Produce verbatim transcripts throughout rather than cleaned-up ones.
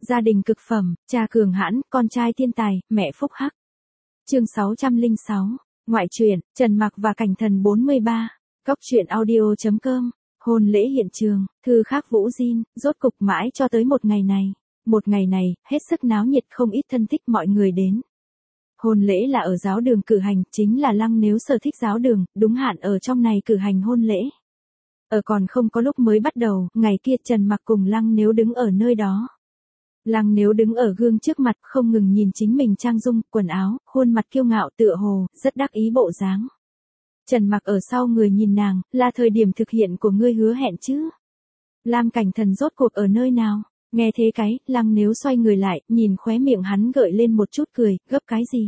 Gia đình cực phẩm, cha cường hãn, con trai thiên tài, mẹ phúc hắc. Chương sáu trăm lẻ sáu, ngoại truyện, Trần Mặc và Cảnh Thần bốn mươi ba, Cóc truyện audio chấm com, hôn lễ hiện trường, thư khác Vũ Jin, rốt cục mãi cho tới một ngày này. Một ngày này, hết sức náo nhiệt, không ít thân thích mọi người đến. Hôn lễ là ở giáo đường cử hành, chính là Lăng Nếu sở thích giáo đường, đúng hạn ở trong này cử hành hôn lễ. Ở còn không có lúc mới bắt đầu, ngày kia Trần Mặc cùng Lăng Nếu đứng ở nơi đó. Lăng Nếu đứng ở gương trước mặt, không ngừng nhìn chính mình trang dung, quần áo, khuôn mặt kiêu ngạo tựa hồ, rất đắc ý bộ dáng. Trần Mặc ở sau người nhìn nàng, là thời điểm thực hiện của ngươi hứa hẹn chứ. Lam Cảnh Thần rốt cuộc ở nơi nào? Nghe thế cái, Lăng Nếu xoay người lại, nhìn khóe miệng hắn gợi lên một chút cười, gấp cái gì?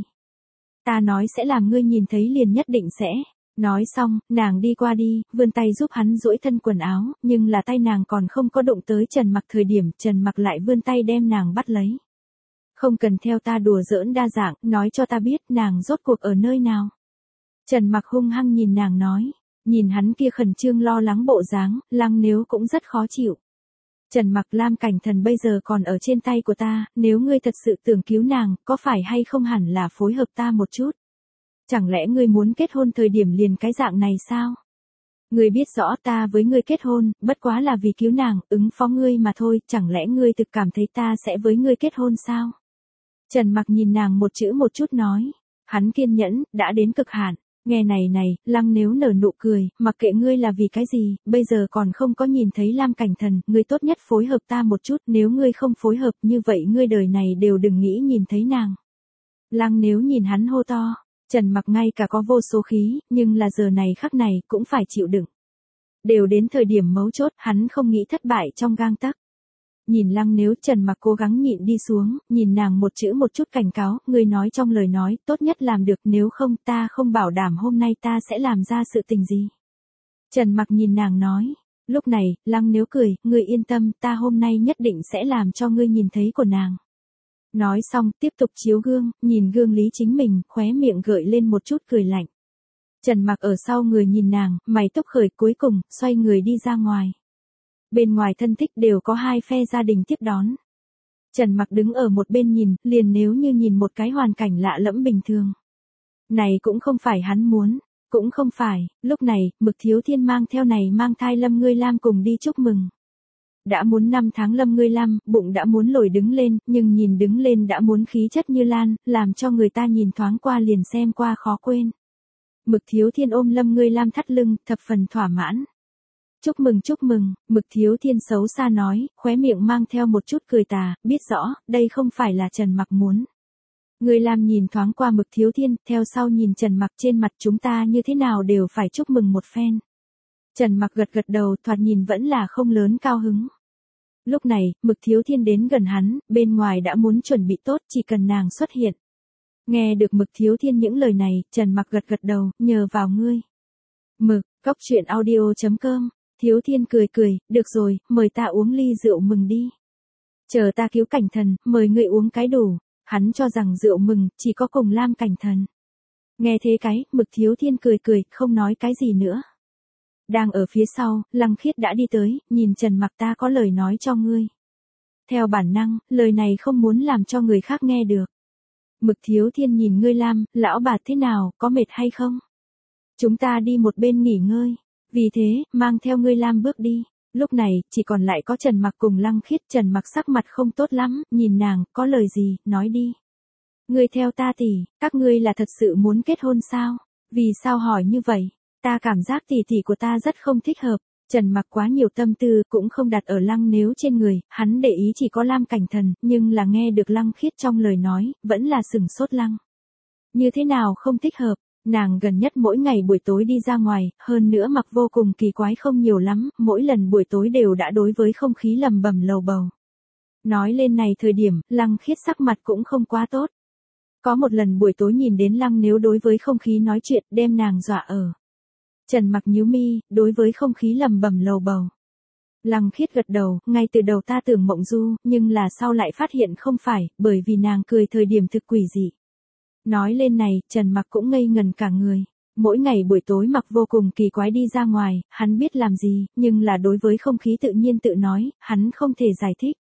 Ta nói sẽ làm ngươi nhìn thấy liền nhất định sẽ. Nói xong, nàng đi qua đi, vươn tay giúp hắn duỗi thân quần áo, nhưng là tay nàng còn không có đụng tới Trần Mặc thời điểm, Trần Mặc lại vươn tay đem nàng bắt lấy. Không cần theo ta đùa giỡn đa dạng, nói cho ta biết nàng rốt cuộc ở nơi nào. Trần Mặc hung hăng nhìn nàng nói, nhìn hắn kia khẩn trương lo lắng bộ dáng, Lăng Nếu cũng rất khó chịu. Trần Mặc, Lam Cảnh Thần bây giờ còn ở trên tay của ta, nếu ngươi thật sự tưởng cứu nàng, có phải hay không hẳn là phối hợp ta một chút. Chẳng lẽ ngươi muốn kết hôn thời điểm liền cái dạng này sao? Ngươi biết rõ ta với ngươi kết hôn, bất quá là vì cứu nàng, ứng phó ngươi mà thôi, chẳng lẽ ngươi thực cảm thấy ta sẽ với ngươi kết hôn sao? Trần Mặc nhìn nàng một chữ một chút nói, hắn kiên nhẫn, đã đến cực hạn. Nghe này này, Lăng Nếu nở nụ cười, mặc kệ ngươi là vì cái gì, bây giờ còn không có nhìn thấy Lam Cảnh Thần, ngươi tốt nhất phối hợp ta một chút, nếu ngươi không phối hợp như vậy ngươi đời này đều đừng nghĩ nhìn thấy nàng. Lăng Nếu nhìn hắn hô to, Trần Mặc ngay cả có vô số khí, nhưng là giờ này khắc này cũng phải chịu đựng. Đều đến thời điểm mấu chốt, hắn không nghĩ thất bại trong gang tấc. Nhìn Lăng Nếu, Trần Mặc cố gắng nhịn đi xuống, nhìn nàng một chữ một chút cảnh cáo, ngươi nói trong lời nói, tốt nhất làm được, nếu không ta không bảo đảm hôm nay ta sẽ làm ra sự tình gì. Trần Mặc nhìn nàng nói, lúc này, Lăng Nếu cười, ngươi yên tâm, ta hôm nay nhất định sẽ làm cho ngươi nhìn thấy của nàng. Nói xong, tiếp tục chiếu gương, nhìn gương lý chính mình, khóe miệng gợi lên một chút cười lạnh. Trần Mặc ở sau người nhìn nàng, mày túc khởi, cuối cùng, xoay người đi ra ngoài. Bên ngoài thân thích đều có hai phe gia đình tiếp đón. Trần Mặc đứng ở một bên nhìn, liền nếu như nhìn một cái hoàn cảnh lạ lẫm bình thường. Này cũng không phải hắn muốn, cũng không phải, lúc này, Mực Thiếu Thiên mang theo này mang thai Lâm Ngươi Lam cùng đi chúc mừng. Đã muốn năm tháng Lâm Ngươi Lam, bụng đã muốn lồi đứng lên, nhưng nhìn đứng lên đã muốn khí chất như lan, làm cho người ta nhìn thoáng qua liền xem qua khó quên. Mực Thiếu Thiên ôm Lâm Ngươi Lam thắt lưng, thập phần thỏa mãn. Chúc mừng chúc mừng, Mực Thiếu Thiên xấu xa nói, khóe miệng mang theo một chút cười tà, biết rõ, đây không phải là Trần Mặc muốn. Ngươi Lam nhìn thoáng qua Mực Thiếu Thiên, theo sau nhìn Trần Mặc, trên mặt chúng ta như thế nào đều phải chúc mừng một phen. Trần Mặc gật gật đầu, thoạt nhìn vẫn là không lớn cao hứng. Lúc này, Mực Thiếu Thiên đến gần hắn, bên ngoài đã muốn chuẩn bị tốt, chỉ cần nàng xuất hiện. Nghe được Mực Thiếu Thiên những lời này, Trần Mặc gật gật đầu, nhờ vào ngươi. Mực, Cóc truyện audio chấm com. Thiếu Thiên cười cười, được rồi, mời ta uống ly rượu mừng đi. Chờ ta cứu Cảnh Thần, mời ngươi uống cái đủ. Hắn cho rằng rượu mừng, chỉ có cùng Lam Cảnh Thần. Nghe thế cái, Mực Thiếu Thiên cười cười, không nói cái gì nữa. Đang ở phía sau, Lăng Khiết đã đi tới, nhìn Trần Mặc, ta có lời nói cho ngươi. Theo bản năng, lời này không muốn làm cho người khác nghe được. Mực Thiếu Thiên nhìn ngươi Lam, lão bà thế nào, có mệt hay không? Chúng ta đi một bên nghỉ ngơi. Vì thế, mang theo ngươi Lam bước đi. Lúc này, chỉ còn lại có Trần Mặc cùng Lăng Khiết. Trần Mặc sắc mặt không tốt lắm, nhìn nàng, có lời gì, nói đi. Ngươi theo ta tỷ, các ngươi là thật sự muốn kết hôn sao? Vì sao hỏi như vậy? Ta cảm giác tỷ tỷ của ta rất không thích hợp. Trần Mặc quá nhiều tâm tư, cũng không đặt ở Lăng Nếu trên người, hắn để ý chỉ có Lam Cảnh Thần, nhưng là nghe được Lăng Khiết trong lời nói, vẫn là sừng sốt lăng. Như thế nào không thích hợp? Nàng gần nhất mỗi ngày buổi tối đi ra ngoài, hơn nữa mặc vô cùng kỳ quái không nhiều lắm, mỗi lần buổi tối đều đã đối với không khí lầm bầm lầu bầu. Nói lên này thời điểm, Lăng Khiết sắc mặt cũng không quá tốt. Có một lần buổi tối nhìn đến Lăng Nếu đối với không khí nói chuyện, đem nàng dọa ở. Trần Mặc nhíu mi, đối với không khí lầm bầm lầu bầu. Lăng Khiết gật đầu, ngay từ đầu ta tưởng mộng du, nhưng là sau lại phát hiện không phải, bởi vì nàng cười thời điểm thực quỷ dị. Nói lên này, Trần Mặc cũng ngây ngần cả người. Mỗi ngày buổi tối mặc vô cùng kỳ quái đi ra ngoài, hắn biết làm gì, nhưng là đối với không khí tự nhiên tự nói, hắn không thể giải thích.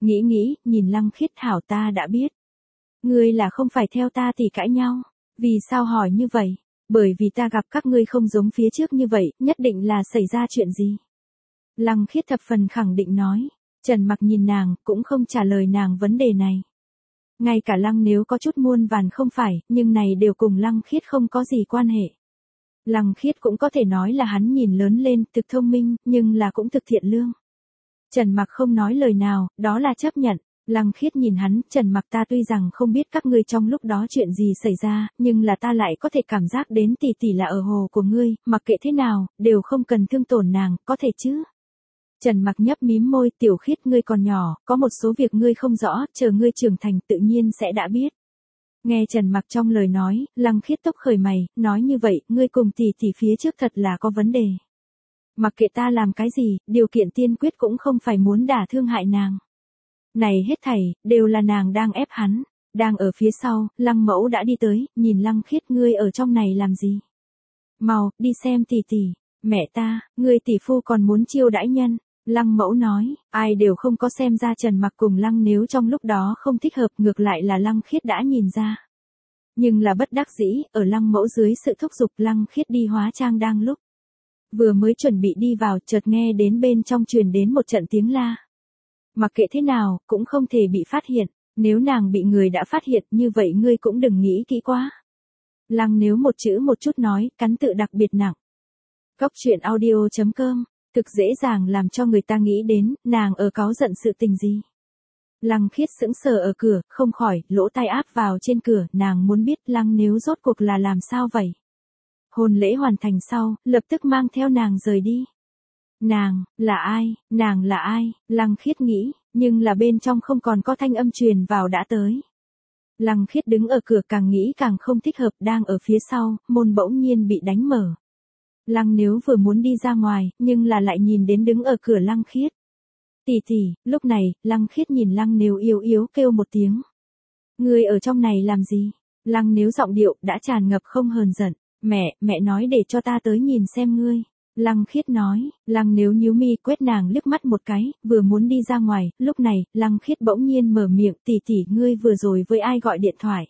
Nghĩ nghĩ, nhìn Lăng Khiết hảo ta đã biết. Ngươi là không phải theo ta thì cãi nhau. Vì sao hỏi như vậy? Bởi vì ta gặp các ngươi không giống phía trước như vậy, nhất định là xảy ra chuyện gì? Lăng Khiết thập phần khẳng định nói. Trần Mặc nhìn nàng, cũng không trả lời nàng vấn đề này. Ngay cả Lăng Nếu có chút muôn vàn không phải, nhưng này đều cùng Lăng Khiết không có gì quan hệ. Lăng Khiết cũng có thể nói là hắn nhìn lớn lên, thực thông minh, nhưng là cũng thực thiện lương. Trần Mặc không nói lời nào, đó là chấp nhận. Lăng Khiết nhìn hắn, Trần Mặc ta tuy rằng không biết các ngươi trong lúc đó chuyện gì xảy ra, nhưng là ta lại có thể cảm giác đến tỷ tỷ là ở hồ của ngươi, mặc kệ thế nào, đều không cần thương tổn nàng, có thể chứ? Trần Mặc nhấp mím môi, Tiểu Khiết ngươi còn nhỏ, có một số việc ngươi không rõ, chờ ngươi trưởng thành tự nhiên sẽ đã biết. Nghe Trần Mặc trong lời nói, Lăng Khiết tốc khởi mày, nói như vậy, ngươi cùng tỷ tỷ phía trước thật là có vấn đề. Mặc kệ ta làm cái gì, điều kiện tiên quyết cũng không phải muốn đả thương hại nàng. Này hết thảy, đều là nàng đang ép hắn. Đang ở phía sau, Lăng Mẫu đã đi tới, nhìn Lăng Khiết ngươi ở trong này làm gì? Mau, đi xem tỷ tỷ. Mẹ ta, ngươi tỷ phu còn muốn chiêu đãi nhân. Lăng Mẫu nói, ai đều không có xem ra Trần Mặc cùng Lăng Nếu trong lúc đó không thích hợp, ngược lại là Lăng Khiết đã nhìn ra. Nhưng là bất đắc dĩ, ở Lăng Mẫu dưới sự thúc giục Lăng Khiết đi hóa trang đang lúc. Vừa mới chuẩn bị đi vào, chợt nghe đến bên trong truyền đến một trận tiếng la. Mặc kệ thế nào, cũng không thể bị phát hiện, nếu nàng bị người đã phát hiện như vậy ngươi cũng đừng nghĩ kỹ quá. Lăng Nếu một chữ một chút nói, cắn tự đặc biệt nặng. Cóc truyện audio chấm com, thực dễ dàng làm cho người ta nghĩ đến, nàng ở cáu giận sự tình gì. Lăng Khiết sững sờ ở cửa, không khỏi, lỗ tai áp vào trên cửa, nàng muốn biết Lăng Nếu rốt cuộc là làm sao vậy. Hôn lễ hoàn thành sau, lập tức mang theo nàng rời đi. Nàng, là ai, nàng là ai, Lăng Khiết nghĩ, nhưng là bên trong không còn có thanh âm truyền vào đã tới. Lăng Khiết đứng ở cửa càng nghĩ càng không thích hợp, đang ở phía sau, môn bỗng nhiên bị đánh mở. Lăng Nếu vừa muốn đi ra ngoài, nhưng là lại nhìn đến đứng ở cửa Lăng Khiết. Tỷ tỷ, lúc này, Lăng Khiết nhìn Lăng Nếu yếu yếu kêu một tiếng. Ngươi ở trong này làm gì? Lăng Nếu giọng điệu đã tràn ngập không hờn giận. Mẹ, mẹ nói để cho ta tới nhìn xem ngươi. Lăng Khiết nói, Lăng Nếu nhíu mi quét nàng liếc mắt một cái, vừa muốn đi ra ngoài, lúc này, Lăng Khiết bỗng nhiên mở miệng, tỷ tỷ ngươi vừa rồi với ai gọi điện thoại.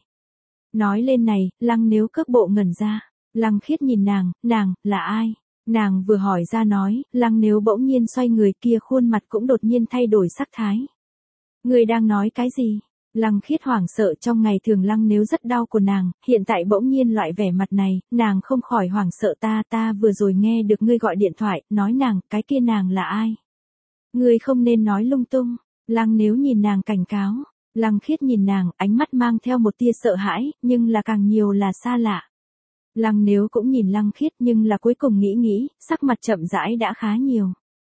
Nói lên này, Lăng Nếu cước bộ ngẩn ra. Lăng Khiết nhìn nàng, nàng, là ai? Nàng vừa hỏi ra nói, Lăng Nếu bỗng nhiên xoay người kia khuôn mặt cũng đột nhiên thay đổi sắc thái. Ngươi đang nói cái gì? Lăng Khiết hoảng sợ trong ngày thường Lăng Nếu rất đau của nàng, hiện tại bỗng nhiên loại vẻ mặt này, nàng không khỏi hoảng sợ ta ta vừa rồi nghe được ngươi gọi điện thoại, nói nàng, cái kia nàng là ai? Ngươi không nên nói lung tung. Lăng Nếu nhìn nàng cảnh cáo. Lăng Khiết nhìn nàng, ánh mắt mang theo một tia sợ hãi, nhưng là càng nhiều là xa lạ. Lăng Nếu cũng nhìn Lăng Khiết nhưng là cuối cùng nghĩ nghĩ, sắc mặt chậm rãi đã khá nhiều.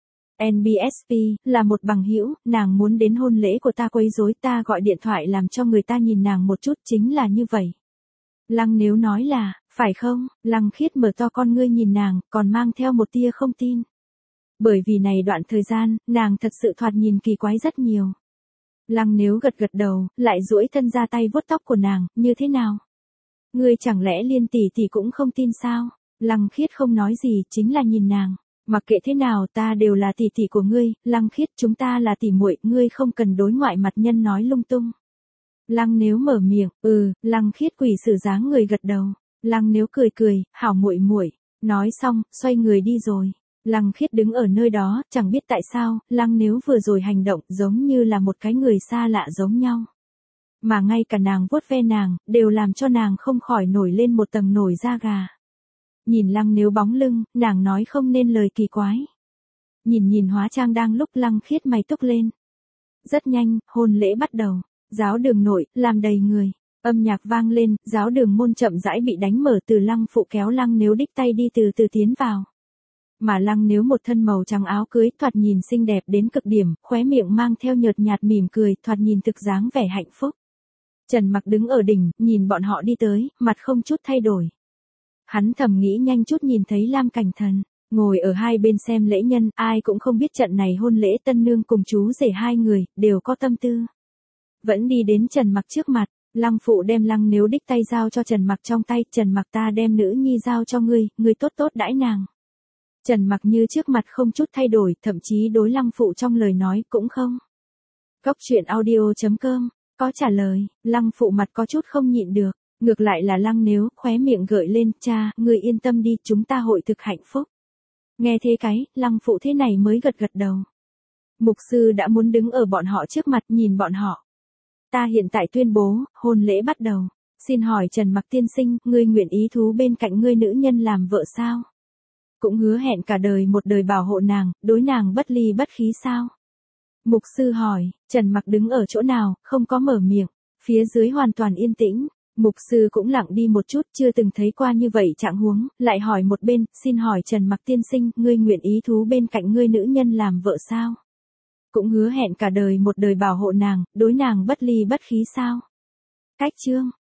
en bê ét pê, là một bằng hữu, nàng muốn đến hôn lễ của ta quấy rối ta gọi điện thoại làm cho người ta nhìn nàng một chút chính là như vậy. Lăng Nếu nói là, phải không? Lăng Khiết mở to con ngươi nhìn nàng, còn mang theo một tia không tin. Bởi vì này đoạn thời gian, nàng thật sự thoạt nhìn kỳ quái rất nhiều. Lăng Nếu gật gật đầu, lại duỗi thân ra tay vuốt tóc của nàng, như thế nào? Ngươi chẳng lẽ liên tỷ tỷ cũng không tin sao? Lăng Khiết không nói gì, chính là nhìn nàng. Mặc kệ thế nào ta đều là tỷ tỷ của ngươi, Lăng Khiết chúng ta là tỷ muội, ngươi không cần đối ngoại mặt nhân nói lung tung. Lăng Nếu mở miệng, ừ, Lăng Khiết quỷ sử dáng người gật đầu. Lăng Nếu cười cười, hảo muội muội, nói xong, xoay người đi rồi. Lăng Khiết đứng ở nơi đó, chẳng biết tại sao, Lăng Nếu vừa rồi hành động giống như là một cái người xa lạ giống nhau. Mà ngay cả nàng vuốt ve nàng, đều làm cho nàng không khỏi nổi lên một tầng nổi da gà. Nhìn Lăng Nếu bóng lưng, nàng nói không nên lời kỳ quái. Nhìn nhìn hóa trang đang lúc Lăng Khiết mày túc lên. Rất nhanh, hôn lễ bắt đầu. Giáo đường nội, làm đầy người. Âm nhạc vang lên, giáo đường môn chậm rãi bị đánh mở từ Lăng phụ kéo Lăng Nếu đích tay đi từ từ tiến vào. Mà Lăng Nếu một thân màu trắng áo cưới thoạt nhìn xinh đẹp đến cực điểm, khóe miệng mang theo nhợt nhạt mỉm cười, thoạt nhìn thực dáng vẻ hạnh phúc. Trần Mặc đứng ở đỉnh, nhìn bọn họ đi tới, mặt không chút thay đổi. Hắn thầm nghĩ nhanh chút nhìn thấy Lam Cảnh Thần, ngồi ở hai bên xem lễ nhân, ai cũng không biết trận này hôn lễ tân nương cùng chú rể hai người, đều có tâm tư. Vẫn đi đến Trần Mặc trước mặt, Lăng phụ đem Lăng Nếu đích tay giao cho Trần Mặc trong tay, Trần Mặc ta đem nữ nhi giao cho ngươi, ngươi tốt tốt đãi nàng. Trần Mặc như trước mặt không chút thay đổi, thậm chí đối Lăng phụ trong lời nói cũng không Cốc truyện audio chấm com có trả lời, Lăng Phụ mặt có chút không nhịn được, ngược lại là Lăng Nếu khóe miệng gợi lên, cha, ngươi yên tâm đi, chúng ta hội thực hạnh phúc. Nghe thế cái, Lăng Phụ thế này mới gật gật đầu. Mục sư đã muốn đứng ở bọn họ trước mặt nhìn bọn họ. Ta hiện tại tuyên bố, hôn lễ bắt đầu. Xin hỏi Trần Mặc tiên sinh, ngươi nguyện ý thú bên cạnh ngươi nữ nhân làm vợ sao? Cũng hứa hẹn cả đời một đời bảo hộ nàng, đối nàng bất ly bất khí sao? Mục sư hỏi, Trần Mặc đứng ở chỗ nào, không có mở miệng. Phía dưới hoàn toàn yên tĩnh. Mục sư cũng lặng đi một chút, chưa từng thấy qua như vậy trạng huống, lại hỏi một bên, xin hỏi Trần Mặc tiên sinh, ngươi nguyện ý thú bên cạnh ngươi nữ nhân làm vợ sao? Cũng hứa hẹn cả đời một đời bảo hộ nàng, đối nàng bất ly bất khí sao? Cách chương